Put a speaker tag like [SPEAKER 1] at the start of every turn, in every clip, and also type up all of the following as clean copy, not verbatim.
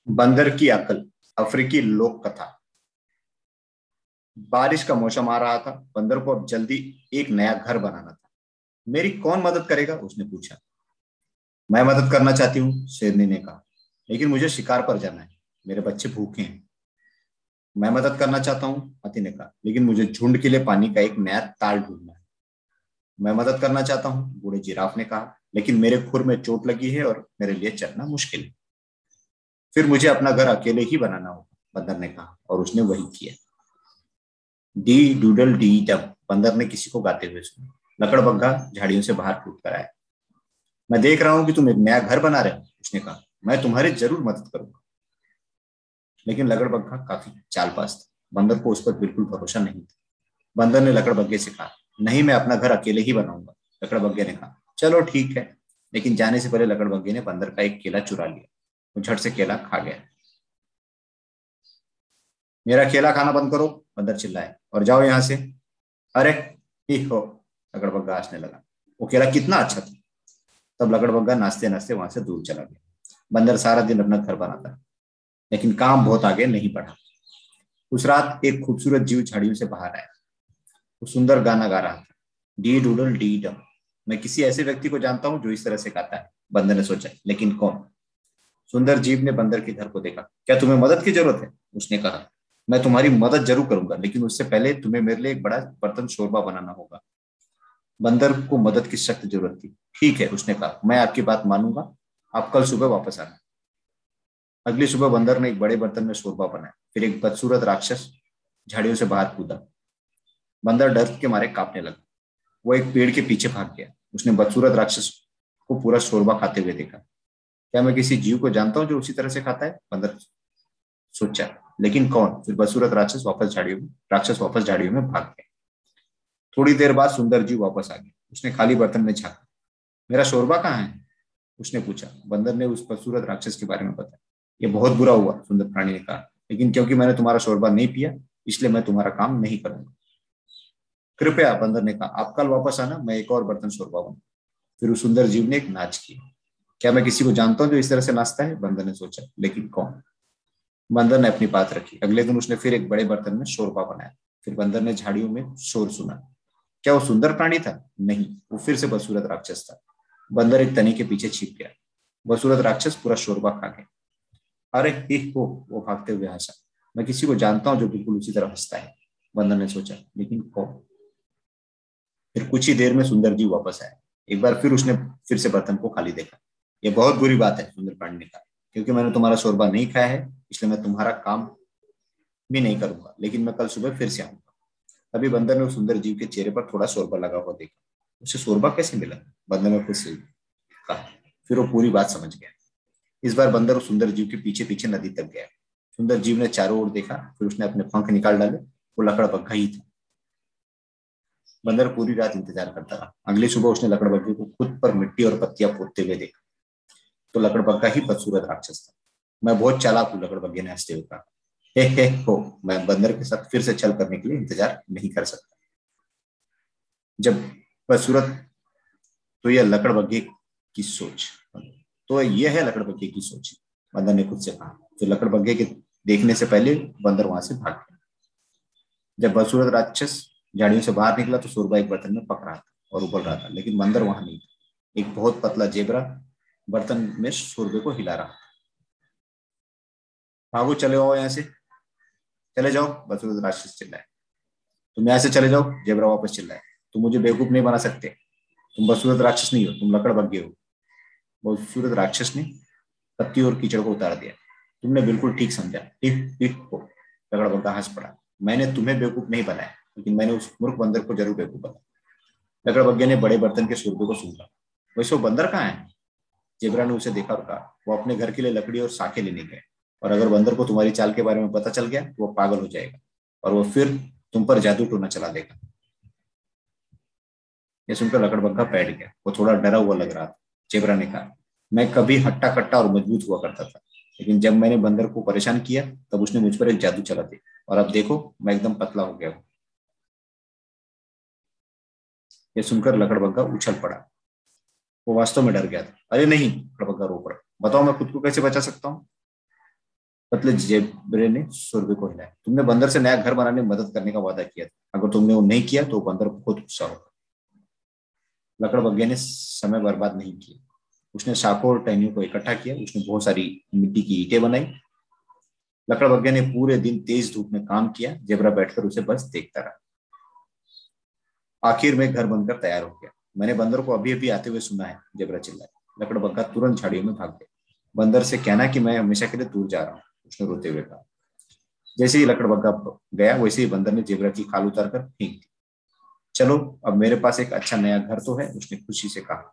[SPEAKER 1] बंदर की अकल। अफ्रीकी लोक कथा। बारिश का मौसम आ रहा था। बंदर को अब जल्दी एक नया घर बनाना था। मेरी कौन मदद करेगा, उसने पूछा। मैं मदद करना चाहती हूँ, शेरनी ने कहा, लेकिन मुझे शिकार पर जाना है। मेरे बच्चे भूखे हैं। मैं मदद करना चाहता हूँ, हाथी ने कहा, लेकिन मुझे झुंड के लिए पानी का एक नया ताल ढूंढना है। मैं मदद करना चाहता हूँ, बूढ़े जिराफ ने कहा, लेकिन मेरे खुर में चोट लगी है और मेरे लिए चलना मुश्किल है। फिर मुझे अपना घर अकेले ही बनाना होगा, बंदर ने कहा, और उसने वही किया। डी डूडल डी डब, बंदर ने किसी को गाते हुए सुना। लकड़बग्घा झाड़ियों से बाहर टूट कर आया। मैं देख रहा हूं कि तुम एक नया घर बना रहे हो, उसने कहा। मैं तुम्हारी जरूर मदद करूंगा। लेकिन लकड़बग्घा काफी चालबाज था। बंदर को उस पर बिल्कुल भरोसा नहीं था। बंदर ने लकड़बग्घे से कहा, नहीं, मैं अपना घर अकेले ही बनाऊंगा। लकड़बग्घे ने कहा, चलो ठीक है। लेकिन जाने से पहले लकड़बग्घे ने बंदर का एक केला चुरा लिया। वो झट से केला खा गया। मेरा केला खाना बंद करो, बंदर चिल्लाए, और जाओ यहां से। अरे ही हो, लकड़बग्घा हंसने लगा। वो केला कितना अच्छा था। तब लकड़बग्घा नाचते नाचते वहां से दूर चला गया। बंदर सारा दिन अपना घर बनाता, लेकिन काम बहुत आगे नहीं बढ़ा। उस रात एक खूबसूरत जीव झाड़ियों से बाहर आया। वो सुंदर गाना गा रहा था, डी डूडल डी डम। मैं किसी ऐसे व्यक्ति को जानता हूँ जो इस तरह से गाता है, बंदर ने सोचा, लेकिन कौन? सुंदर जीव ने बंदर के घर को देखा। क्या तुम्हें मदद की जरूरत है, उसने कहा। मैं तुम्हारी मदद जरूर करूंगा, लेकिन उससे पहले तुम्हें मेरे लिए एक बड़ा बर्तन शोरबा बनाना होगा। बंदर को मदद की सख्त जरूरत थी। ठीक है, उसने कहा, मैं आपकी बात मानूंगा। आप कल सुबह वापस आना। अगली सुबह बंदर ने एक बड़े बर्तन में शोरबा बनाया। फिर एक बदसूरत राक्षस झाड़ियों से बाहर कूदा। बंदर डर के मारे कांपने लगा। वो एक पेड़ के पीछे भाग गया। उसने बदसूरत राक्षस को पूरा शोरबा खाते हुए देखा। क्या मैं किसी जीव को जानता हूँ जो उसी तरह से खाता है, बंदर सोचा, लेकिन कौन? फिर बदसूरत राक्षस वापस झाड़ियों में भाग गया। थोड़ी देर बाद सुंदर जीव वापस आ गया। उसने खाली बर्तन में झांका। मेरा शोरबा कहाँ है, उसने पूछा। बंदर ने उस बदसूरत राक्षस के बारे में बताया। ये बहुत बुरा हुआ, सुंदर प्राणी ने कहा, लेकिन क्योंकि मैंने तुम्हारा शोरबा नहीं पिया, इसलिए मैं तुम्हारा काम नहीं करूंगा। कृपया, बंदर ने कहा, आप कल वापस आना, मैं एक और बर्तन शोरबा बनाऊंगा। फिर उस सुंदर जीव ने एक नाच किया। क्या मैं किसी को जानता हूँ जो इस तरह से नाचता है, बंदर ने सोचा, लेकिन कौन? बंदर ने अपनी बात रखी। अगले दिन उसने फिर एक बड़े बर्तन में शोरबा बनाया। फिर बंदर ने झाड़ियों में शोर सुना। क्या वो सुंदर प्राणी था? नहीं, वो फिर से बदसूरत राक्षस था। बंदर एक तने के पीछे छिप गया। बदसूरत राक्षस पूरा शोरबा खा गया। अरे ही हो, वो भागते हुए हंसा। मैं किसी को जानता हूँ जो बिल्कुल उसी तरह हंसता है, बंदर ने सोचा, लेकिन कौन? फिर कुछ ही देर में सुंदर जी वापस आया। एक बार फिर उसने फिर से बर्तन को खाली देखा। यह बहुत बुरी बात है, सुंदर प्राणी ने कहा, क्योंकि मैंने तुम्हारा शोरबा नहीं खाया है, इसलिए मैं तुम्हारा काम भी नहीं करूंगा, लेकिन मैं कल सुबह फिर से आऊंगा। तभी बंदर ने उस सुंदर जीव के चेहरे पर थोड़ा शोरबा लगा हुआ देखा। उसे शोरबा कैसे मिला, बंदर ने खुद से कहा। फिर वो पूरी बात समझ गया। इस बार बंदर उस सुंदर जीव के पीछे पीछे नदी तक गया। सुंदर जीव ने चारों ओर देखा। फिर उसने अपने पंख निकाल डाले। वो लकड़बग्घा ही था। बंदर पूरी रात इंतजार करता रहा। अगली सुबह उसने लकड़बग्घे को खुद पर मिट्टी और पत्तियां पोतते हुए देखा। तो लकड़बग्घा ही बदसूरत राक्षस था। मैं बहुत चालाक हूँ, लकड़बग्घे ने हंसते हुए कहा। हे हो, मैं बंदर के साथ फिर से छल करने के लिए इंतजार नहीं कर सकता। जब बदसूरत तो यह लकड़बग्घे की सोच तो यह है लकड़बग्घे की सोच, बंदर ने खुद से कहा। तो लकड़बग्घे के देखने से पहले बंदर वहां से भाग गया। जब बदसूरत राक्षस झाड़ियों से बाहर निकला तो शोरबा एक बर्तन में पक रहा था और उबल रहा था, लेकिन बंदर वहां नहीं था। एक बहुत पतला जेबरा बर्तन में शोरबे को हिला रहा। भागो, चले आओ यहाँ से, चले जाओ, बदसूरत राक्षस चिल्लाए। तुम यहाँ से चले जाओ, जेबरा वापस चिल्लाए। तुम मुझे बेवकूफ नहीं बना सकते। तुम बदसूरत राक्षस नहीं हो, तुम लकड़बग्घे हो। बदसूरत राक्षस ने पत्ती और कीचड़ को उतार दिया। तुमने बिल्कुल ठीक समझा, ठीक ठीक हो, लकड़बग्घा हंस पड़ा। मैंने तुम्हें बेवकूफ नहीं बनाया, लेकिन मैंने उस मूर्ख बंदर को जरूर बेवकूफ बनाया। लकड़बग्घे ने बड़े बर्तन के शोरबे को सूंघा। वैसे वो बंदर कहाँ है? जेबरा ने उसे देखा और कहा, वो अपने घर के लिए लकड़ी और साखें लेने गए। और अगर बंदर को तुम्हारी चाल के बारे में पता चल गया तो वो पागल हो जाएगा, और वो फिर तुम पर जादू टोना चला देगा। ये सुनकर लकड़बग्घा बैठ गया। वो थोड़ा डरा हुआ लग रहा था। जेबरा ने कहा, मैं कभी हट्टा कट्टा और मजबूत हुआ करता था, लेकिन जब मैंने बंदर को परेशान किया तब उसने मुझ पर एक जादू चला दिया, और अब देखो, मैं एकदम पतला हो गया हूँ। ये सुनकर लकड़बग्घा उछल पड़ा। वो वास्तव में डर गया था। अरे नहीं, लकड़बग्घा रो पड़ा। बताओ, मैं खुद को कैसे बचा सकता हूँ? पतले जेबरे ने सुरभि को हिलाया। तुमने बंदर से नया घर बनाने में मदद करने का वादा किया था, अगर तुमने वो नहीं किया तो बंदर बहुत गुस्सा होगा। लकड़बग्घे ने समय बर्बाद नहीं किया, उसने शाखों और टहनियों को इकट्ठा किया, उसने बहुत सारी मिट्टी की ईंटें बनाई। लकड़बग्घे ने पूरे दिन तेज धूप में काम किया, जेबरा बैठकर उसे बस देखता रहा। आखिर में घर बनकर तैयार हो गया। मैंने बंदर को अभी अभी आते हुए सुना है, जेबरा चिल्लाया। लकड़बग्घा तुरंत झाड़ियों में भाग गया। बंदर से कहना कि मैं हमेशा के लिए दूर जा रहा हूँ, उसने रोते हुए कहा। जैसे ही लकड़बग्घा गया वैसे ही बंदर ने जेबरा की खाल उतार कर फेंक दी। चलो, अब मेरे पास एक अच्छा नया घर तो है, उसने खुशी से कहा।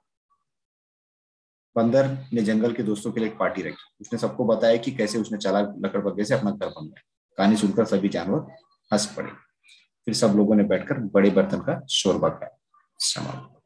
[SPEAKER 1] बंदर ने जंगल के दोस्तों के लिए एक पार्टी रखी। उसने सबको बताया कि कैसे उसने चालाक लकड़बग्घे से अपना घर बनवाया। कहानी सुनकर सभी जानवर हंस पड़े। फिर सब लोगों ने बैठकर बड़े बर्तन का शोरबा खाया। समाप्त।